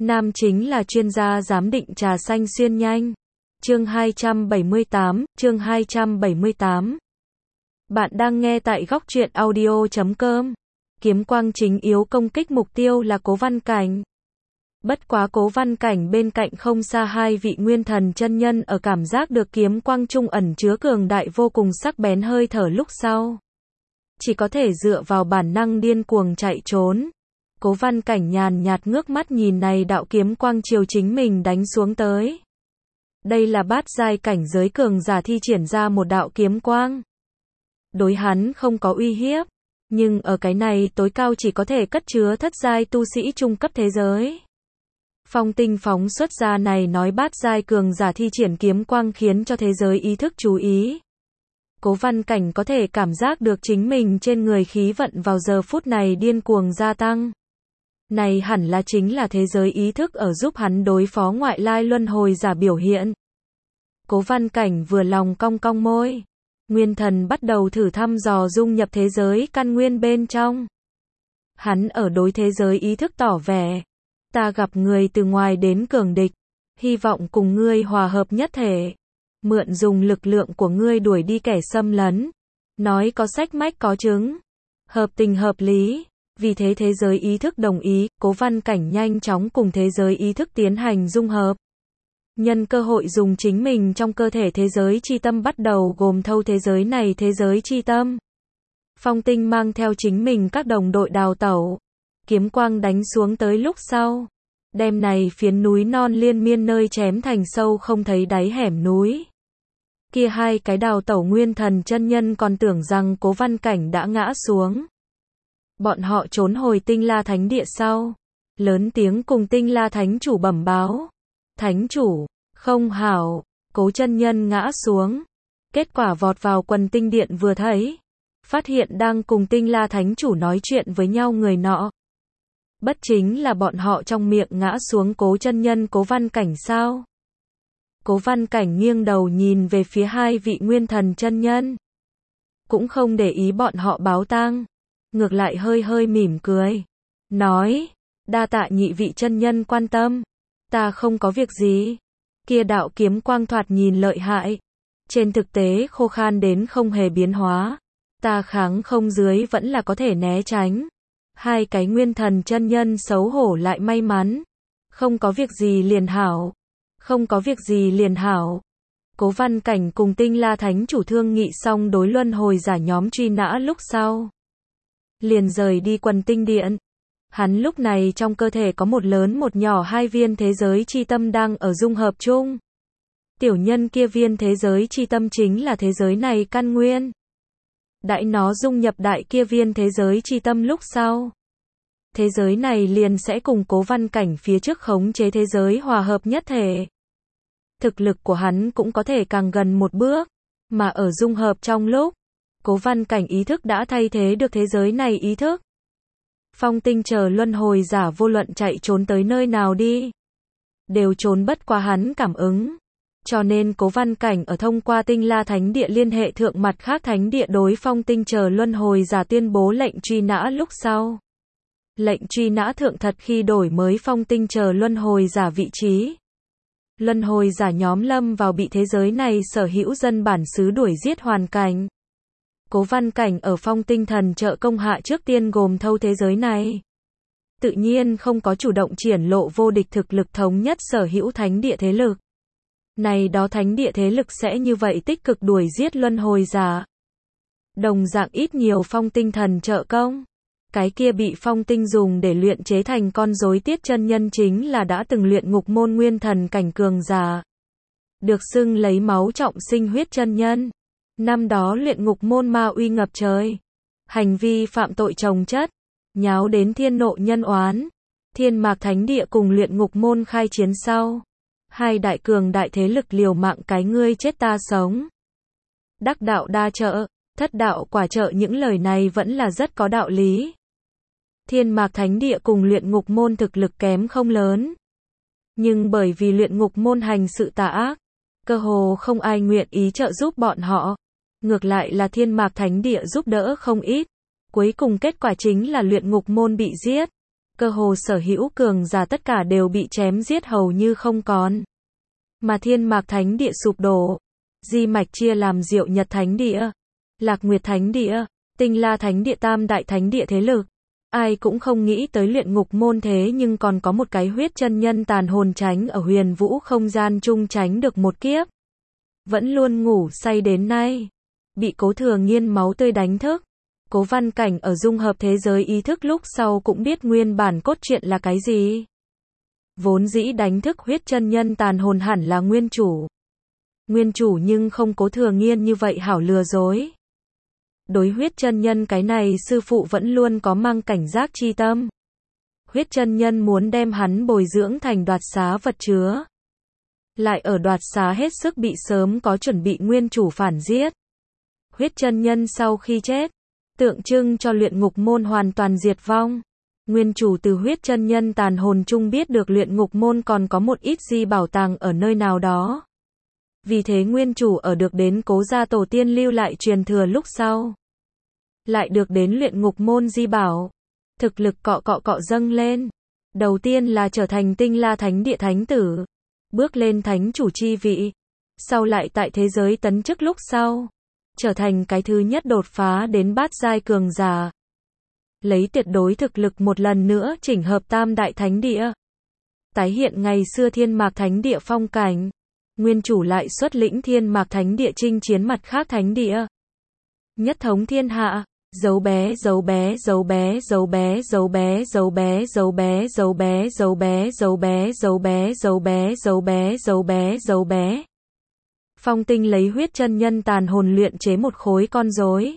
Nam chính là chuyên gia giám định trà xanh xuyên nhanh. Chương 278. Bạn đang nghe tại góc truyện audio.com. Kiếm quang chính yếu công kích mục tiêu là Cố Văn Cảnh. Bất quá Cố Văn Cảnh bên cạnh không xa hai vị nguyên thần chân nhân ở cảm giác được kiếm quang trung ẩn chứa cường đại vô cùng sắc bén hơi thở lúc sau. Chỉ có thể dựa vào bản năng điên cuồng chạy trốn. Cố Văn Cảnh nhàn nhạt ngước mắt nhìn này đạo kiếm quang chiều chính mình đánh xuống tới. Đây là bát giai cảnh giới cường giả thi triển ra một đạo kiếm quang. Đối hắn không có uy hiếp, nhưng ở cái này tối cao chỉ có thể cất chứa thất giai tu sĩ trung cấp thế giới. Phong Tinh phóng xuất ra này nói bát giai cường giả thi triển kiếm quang khiến cho thế giới ý thức chú ý. Cố Văn Cảnh có thể cảm giác được chính mình trên người khí vận vào giờ phút này điên cuồng gia tăng. Này hẳn là chính là thế giới ý thức ở giúp hắn đối phó ngoại lai luân hồi giả biểu hiện. Cố Văn Cảnh vừa lòng cong cong môi. Nguyên thần bắt đầu thử thăm dò dung nhập thế giới căn nguyên bên trong. Hắn ở đối thế giới ý thức tỏ vẻ. Ta gặp người từ ngoài đến cường địch. Hy vọng cùng ngươi hòa hợp nhất thể. Mượn dùng lực lượng của ngươi đuổi đi kẻ xâm lấn. Nói có sách mách có chứng. Hợp tình hợp lý. Vì thế thế giới ý thức đồng ý, Cố Văn Cảnh nhanh chóng cùng thế giới ý thức tiến hành dung hợp. Nhân cơ hội dùng chính mình trong cơ thể thế giới chi tâm bắt đầu gồm thâu thế giới này thế giới chi tâm. Phong Tinh mang theo chính mình các đồng đội đào tẩu. Kiếm quang đánh xuống tới lúc sau. Đem này phiến núi non liên miên nơi chém thành sâu không thấy đáy hẻm núi. Kia hai cái đào tẩu nguyên thần chân nhân còn tưởng rằng Cố Văn Cảnh đã ngã xuống. Bọn họ trốn hồi Tinh La Thánh Địa sau. Lớn tiếng cùng Tinh La Thánh Chủ bẩm báo. Thánh Chủ, không hảo, Cố chân nhân ngã xuống. Kết quả vọt vào quần tinh điện vừa thấy. Phát hiện đang cùng Tinh La Thánh Chủ nói chuyện với nhau người nọ. Bất chính là bọn họ trong miệng ngã xuống Cố chân nhân Cố Văn Cảnh sao? Cố Văn Cảnh nghiêng đầu nhìn về phía hai vị nguyên thần chân nhân. Cũng không để ý bọn họ báo tang. Ngược lại hơi hơi mỉm cười. Nói, đa tạ nhị vị chân nhân quan tâm. Ta không có việc gì. Kia đạo kiếm quang thoạt nhìn lợi hại. Trên thực tế khô khan đến không hề biến hóa. Ta kháng không dưới vẫn là có thể né tránh. Hai cái nguyên thần chân nhân xấu hổ lại may mắn. Không có việc gì liền hảo. Không có việc gì liền hảo. Cố Văn Cảnh cùng Tinh La Thánh Chủ thương nghị xong đối luân hồi giả nhóm truy nã lúc sau. Liền rời đi quần tinh điện. Hắn lúc này trong cơ thể có một lớn một nhỏ hai viên thế giới chi tâm đang ở dung hợp chung. Tiểu nhân kia viên thế giới chi tâm chính là thế giới này căn nguyên. Đãi nó dung nhập đại kia viên thế giới chi tâm lúc sau. Thế giới này liền sẽ cùng Cố Văn Cảnh phía trước khống chế thế giới hòa hợp nhất thể. Thực lực của hắn cũng có thể càng gần một bước. Mà ở dung hợp trong lúc, Cố Văn Cảnh ý thức đã thay thế được thế giới này ý thức. Phong Tinh chờ luân hồi giả vô luận chạy trốn tới nơi nào đi. Đều trốn bất qua hắn cảm ứng. Cho nên Cố Văn Cảnh ở thông qua Tinh La Thánh Địa liên hệ thượng mặt khác thánh địa đối Phong Tinh chờ luân hồi giả tuyên bố lệnh truy nã lúc sau. Lệnh truy nã thượng thật khi đổi mới Phong Tinh chờ luân hồi giả vị trí. Luân hồi giả nhóm lâm vào bị thế giới này sở hữu dân bản xứ đuổi giết hoàn cảnh. Cố Văn Cảnh ở Phong Tinh thần trợ công hạ trước tiên gồm thâu thế giới này. Tự nhiên không có chủ động triển lộ vô địch thực lực thống nhất sở hữu thánh địa thế lực. Này đó thánh địa thế lực sẽ như vậy tích cực đuổi giết luân hồi giả. Đồng dạng ít nhiều Phong Tinh thần trợ công. Cái kia bị Phong Tinh dùng để luyện chế thành con rối Tiết chân nhân chính là đã từng luyện ngục môn nguyên thần cảnh cường giả. Được xưng lấy máu trọng sinh huyết chân nhân. Năm đó luyện ngục môn ma uy ngập trời. Hành vi phạm tội chồng chất. Nháo đến thiên nộ nhân oán. Thiên Mạc Thánh Địa cùng luyện ngục môn khai chiến sau. Hai đại cường đại thế lực liều mạng cái ngươi chết ta sống. Đắc đạo đa trợ, thất đạo quả trợ những lời này vẫn là rất có đạo lý. Thiên Mạc Thánh Địa cùng luyện ngục môn thực lực kém không lớn. Nhưng bởi vì luyện ngục môn hành sự tà ác, cơ hồ không ai nguyện ý trợ giúp bọn họ. Ngược lại là Thiên Mạc Thánh Địa giúp đỡ không ít. Cuối cùng kết quả chính là luyện ngục môn bị giết. cơ hồ sở hữu cường giả tất cả đều bị chém giết hầu như không còn. Mà Thiên Mạc Thánh Địa sụp đổ, di mạch chia làm Diệu Nhật Thánh Địa, Lạc Nguyệt Thánh Địa, Tinh La Thánh Địa, tam đại thánh địa thế lực. Ai cũng không nghĩ tới Luyện Ngục Môn thế nhưng còn có một cái huyết chân nhân tàn hồn tránh ở huyền vũ không gian chung tránh được một kiếp. Vẫn luôn ngủ say đến nay. Bị Cố Thừa Nghiên máu tươi đánh thức. Cố Văn Cảnh ở dung hợp thế giới ý thức lúc sau cũng biết nguyên bản cốt truyện là cái gì. Vốn dĩ đánh thức huyết chân nhân tàn hồn hẳn là nguyên chủ. Nguyên chủ nhưng không Cố Thừa Nghiên như vậy hảo lừa dối. Đối huyết chân nhân cái này sư phụ vẫn luôn có mang cảnh giác chi tâm. Huyết chân nhân muốn đem hắn bồi dưỡng thành đoạt xá vật chứa. Lại ở đoạt xá hết sức bị sớm có chuẩn bị nguyên chủ phản giết. Huyết chân nhân sau khi chết, tượng trưng cho Luyện Ngục Môn hoàn toàn diệt vong. Nguyên chủ từ huyết chân nhân tàn hồn chung biết được Luyện Ngục Môn còn có một ít di bảo tàng ở nơi nào đó. Vì thế nguyên chủ ở được đến Cố gia tổ tiên lưu lại truyền thừa lúc sau. Lại được đến Luyện Ngục Môn di bảo. Thực lực cọ dâng lên. Đầu tiên là trở thành Tinh La Thánh Địa thánh tử. Bước lên thánh chủ chi vị. Sau lại tại thế giới tấn chức lúc sau. Trở thành cái thứ nhất đột phá đến bát giai cường giả. Lấy tuyệt đối thực lực một lần nữa chỉnh hợp tam đại thánh địa. Tái hiện ngày xưa Thiên Mạc Thánh Địa phong cảnh. Nguyên chủ lại xuất lĩnh Thiên Mạc Thánh Địa chinh chiến mặt khác thánh địa. Nhất thống thiên hạ. Dấu bé dấu bé dấu bé dấu bé dấu bé dấu bé dấu bé dấu bé dấu bé dấu bé dấu bé dấu bé dấu bé dấu bé dấu bé. Phong Tinh lấy huyết chân nhân tàn hồn luyện chế một khối con rối.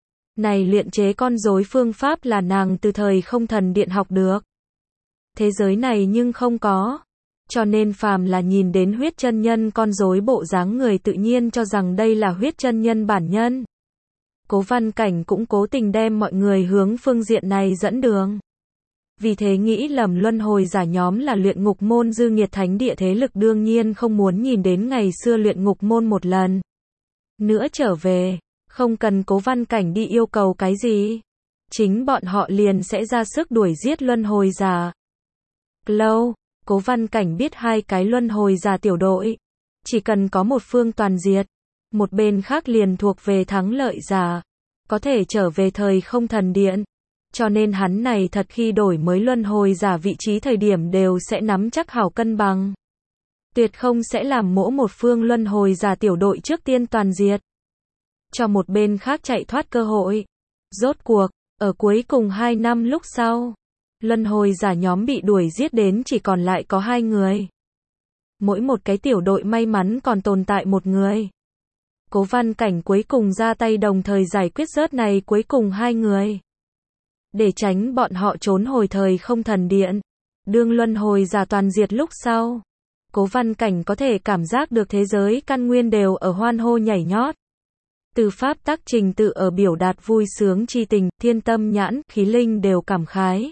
Này luyện chế con rối phương pháp là nàng từ thời Không Thần Điện học được. Thế giới này nhưng không có. Cho nên phàm là nhìn đến huyết chân nhân con rối bộ dáng người tự nhiên cho rằng đây là huyết chân nhân bản nhân. Cố Văn Cảnh cũng cố tình đem mọi người hướng phương diện này dẫn đường. Vì thế nghĩ lầm luân hồi giả nhóm là Luyện Ngục Môn dư nghiệt thánh địa thế lực đương nhiên không muốn nhìn đến ngày xưa Luyện Ngục Môn một lần nữa trở về, không cần Cố Văn Cảnh đi yêu cầu cái gì. Chính bọn họ liền sẽ ra sức đuổi giết luân hồi giả. Lâu, Cố Văn Cảnh biết hai cái luân hồi giả tiểu đội. Chỉ cần có một phương toàn diệt. Một bên khác liền thuộc về thắng lợi giả. Có thể trở về thời Không Thần Điện. Cho nên hắn này thật khi đổi mới luân hồi giả vị trí thời điểm đều sẽ nắm chắc hảo cân bằng. Tuyệt không sẽ làm mỗi một phương luân hồi giả tiểu đội trước tiên toàn diệt. Cho một bên khác chạy thoát cơ hội. Rốt cuộc, ở cuối cùng 2 năm lúc sau. Luân hồi giả nhóm bị đuổi giết đến chỉ còn lại có 2 người. Mỗi một cái tiểu đội may mắn còn tồn tại một người. Cố Văn Cảnh cuối cùng ra tay đồng thời giải quyết rớt này cuối cùng 2 người. Để tránh bọn họ trốn hồi thời Không Thần Điện. Đương luân hồi giả toàn diệt lúc sau. Cố Văn Cảnh có thể cảm giác được thế giới căn nguyên đều ở hoan hô nhảy nhót. Từ pháp tắc trình tự ở biểu đạt vui sướng chi tình, thiên tâm nhãn, khí linh đều cảm khái.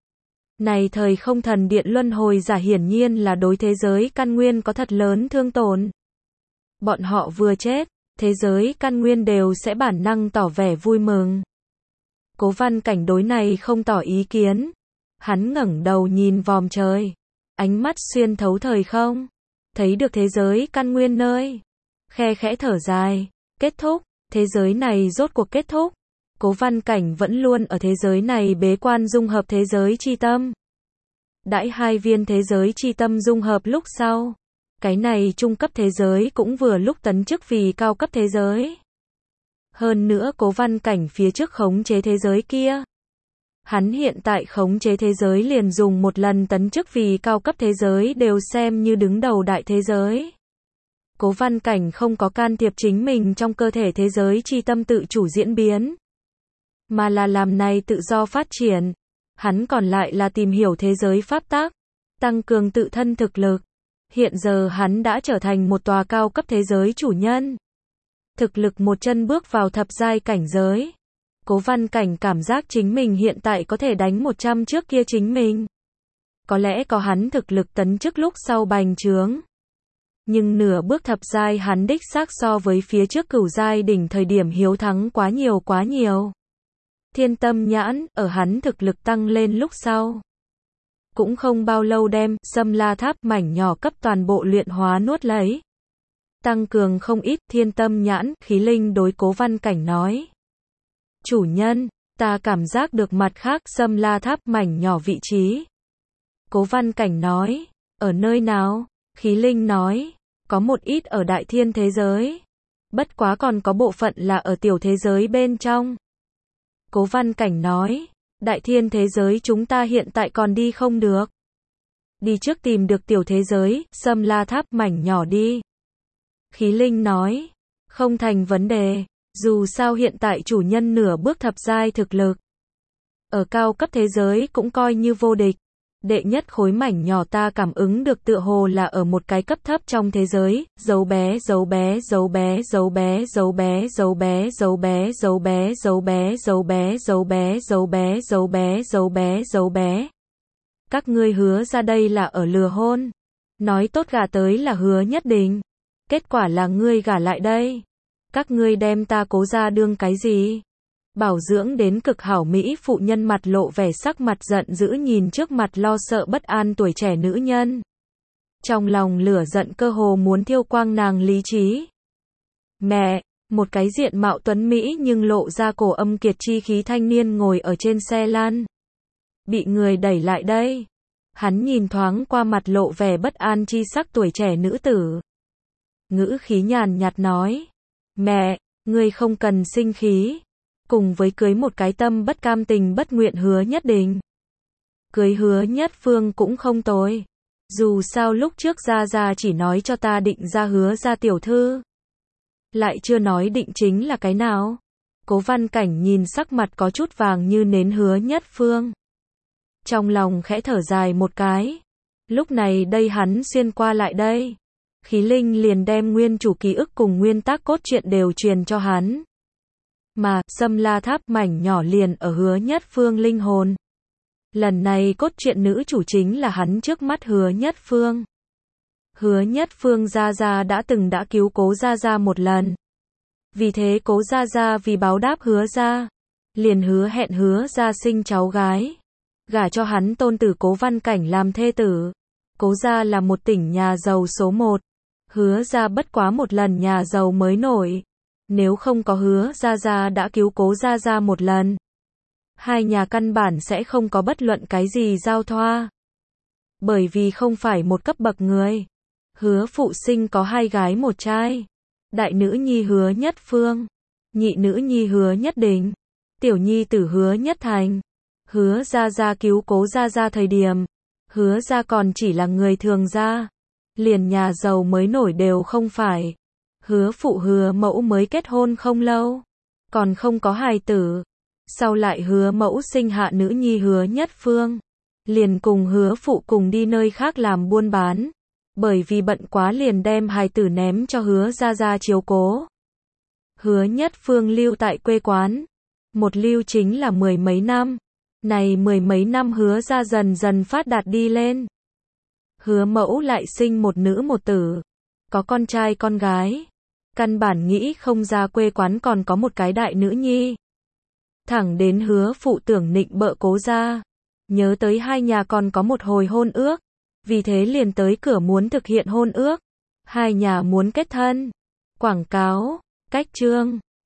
Này thời Không Thần Điện luân hồi giả hiển nhiên là đối thế giới căn nguyên có thật lớn thương tổn. Bọn họ vừa chết, thế giới căn nguyên đều sẽ bản năng tỏ vẻ vui mừng. Cố Văn Cảnh đối này không tỏ ý kiến. Hắn ngẩng đầu nhìn vòm trời. Ánh mắt xuyên thấu thời không. Thấy được thế giới căn nguyên nơi. Khe khẽ thở dài. Kết thúc. Thế giới này rốt cuộc kết thúc. Cố Văn Cảnh vẫn luôn ở thế giới này bế quan dung hợp thế giới chi tâm. Đãi 2 viên thế giới chi tâm dung hợp lúc sau. Cái này trung cấp thế giới cũng vừa lúc tấn chức vì cao cấp thế giới. Hơn nữa Cố Văn Cảnh phía trước khống chế thế giới kia. Hắn hiện tại khống chế thế giới liền dùng một lần tấn chức vì cao cấp thế giới đều xem như đứng đầu đại thế giới. Cố Văn Cảnh không có can thiệp chính mình trong cơ thể thế giới chi tâm tự chủ diễn biến. Mà là làm này tự do phát triển. Hắn còn lại là tìm hiểu thế giới pháp tắc. Tăng cường tự thân thực lực. Hiện giờ hắn đã trở thành một tòa cao cấp thế giới chủ nhân. Thực lực một chân bước vào thập giai cảnh giới. Cố Văn Cảnh cảm giác chính mình hiện tại có thể đánh 100 trước kia chính mình. Có lẽ có hắn thực lực tấn chức lúc sau bành trướng. Nhưng nửa bước thập giai hắn đích xác so với phía trước cửu giai đỉnh thời điểm hiếu thắng quá nhiều. Thiên tâm nhãn, ở hắn thực lực tăng lên lúc sau. cũng không bao lâu đem Sâm La Tháp mảnh nhỏ cấp toàn bộ luyện hóa nuốt lấy. Tăng cường không ít, Thiên Tâm Nhãn, Khí Linh đối Cố Văn Cảnh nói. Chủ nhân, ta cảm giác được mặt khác Sâm La Tháp mảnh nhỏ vị trí. Cố Văn Cảnh nói, ở nơi nào? Khí Linh nói, có một ít ở đại thiên thế giới. Bất quá còn có bộ phận là ở tiểu thế giới bên trong. Cố Văn Cảnh nói, đại thiên thế giới chúng ta hiện tại còn đi không được. Đi trước tìm được tiểu thế giới, Sâm La Tháp mảnh nhỏ đi. Khí Linh nói, không thành vấn đề, dù sao hiện tại chủ nhân nửa bước thập giai thực lực. Ở cao cấp thế giới cũng coi như vô địch. Đệ nhất khối mảnh nhỏ ta cảm ứng được tựa hồ là ở một cái cấp thấp trong thế giới, dấu bé, dấu bé, dấu bé, dấu bé, dấu bé, dấu bé, dấu bé, dấu bé, dấu bé, dấu bé, dấu bé, dấu bé, dấu bé, dấu bé, dấu bé. Các ngươi hứa ra đây là ở lừa hôn. Nói tốt gả tới là hứa nhất định. Kết quả là ngươi gả lại đây. Các ngươi đem ta Cố ra đương cái gì? Bảo dưỡng đến cực hảo mỹ phụ nhân mặt lộ vẻ sắc mặt giận dữ nhìn trước mặt lo sợ bất an tuổi trẻ nữ nhân. Trong lòng lửa giận cơ hồ muốn thiêu quang nàng lý trí. Mẹ, một cái diện mạo tuấn mỹ nhưng lộ ra cổ âm kiệt chi khí thanh niên ngồi ở trên xe lăn. Bị người đẩy lại đây. Hắn nhìn thoáng qua mặt lộ vẻ bất an chi sắc tuổi trẻ nữ tử. Ngữ khí nhàn nhạt nói. Mẹ, ngươi không cần sinh khí. Cùng với cưới một cái tâm bất cam tình bất nguyện Hứa Nhất Định. Cưới Hứa Nhất Phương cũng không tồi. Dù sao lúc trước Gia Gia chỉ nói cho ta định ra Hứa gia tiểu thư. Lại chưa nói định chính là cái nào. Cố Văn Cảnh nhìn sắc mặt có chút vàng như nến Hứa Nhất Phương. Trong lòng khẽ thở dài một cái. Lúc này đây hắn xuyên qua lại đây. Khí Linh liền đem nguyên chủ ký ức cùng nguyên tắc cốt truyện đều truyền cho hắn. Mà, Sâm La Tháp mảnh nhỏ liền ở Hứa Nhất Phương linh hồn. Lần này cốt truyện nữ chủ chính là hắn trước mắt Hứa Nhất Phương. Hứa Nhất Phương Gia Gia đã cứu Cố Gia Gia một lần. Vì thế Cố Gia Gia vì báo đáp Hứa gia, liền hứa hẹn Hứa gia sinh cháu gái. Gả cho hắn tôn tử Cố Văn Cảnh làm thê tử. Cố gia là một tỉnh nhà giàu số 1. Hứa gia bất quá một lần nhà giàu mới nổi. Nếu không có Hứa Gia Gia đã cứu Cố Gia Gia một lần, hai nhà căn bản sẽ không có bất luận cái gì giao thoa. Bởi vì không phải một cấp bậc người. Hứa phụ sinh có 2 gái 1 trai. Đại nữ nhi Hứa Nhất Phương, nhị nữ nhi Hứa Nhất Định, tiểu nhi tử Hứa Nhất Thành. Hứa Gia Gia cứu Cố Gia Gia thời điểm, Hứa gia còn chỉ là người thường gia, liền nhà giàu mới nổi đều không phải. Hứa phụ Hứa mẫu mới kết hôn không lâu, còn không có hài tử. Sau lại Hứa mẫu sinh hạ nữ nhi Hứa Nhất Phương, liền cùng Hứa phụ cùng đi nơi khác làm buôn bán. Bởi vì bận quá liền đem hài tử ném cho Hứa Gia Gia chiếu cố. Hứa Nhất Phương lưu tại quê quán, một lưu chính là 10 mấy năm. Này 10 mấy năm Hứa gia dần dần phát đạt đi lên. Hứa mẫu lại sinh một nữ một tử, có con trai con gái. Căn bản nghĩ không ra quê quán còn có một cái đại nữ nhi. Thẳng đến Hứa phụ tưởng nịnh bợ Cố gia, nhớ tới hai nhà còn có một hồi hôn ước, vì thế liền tới cửa muốn thực hiện hôn ước. Hai nhà muốn kết thân. Quảng cáo, cách chương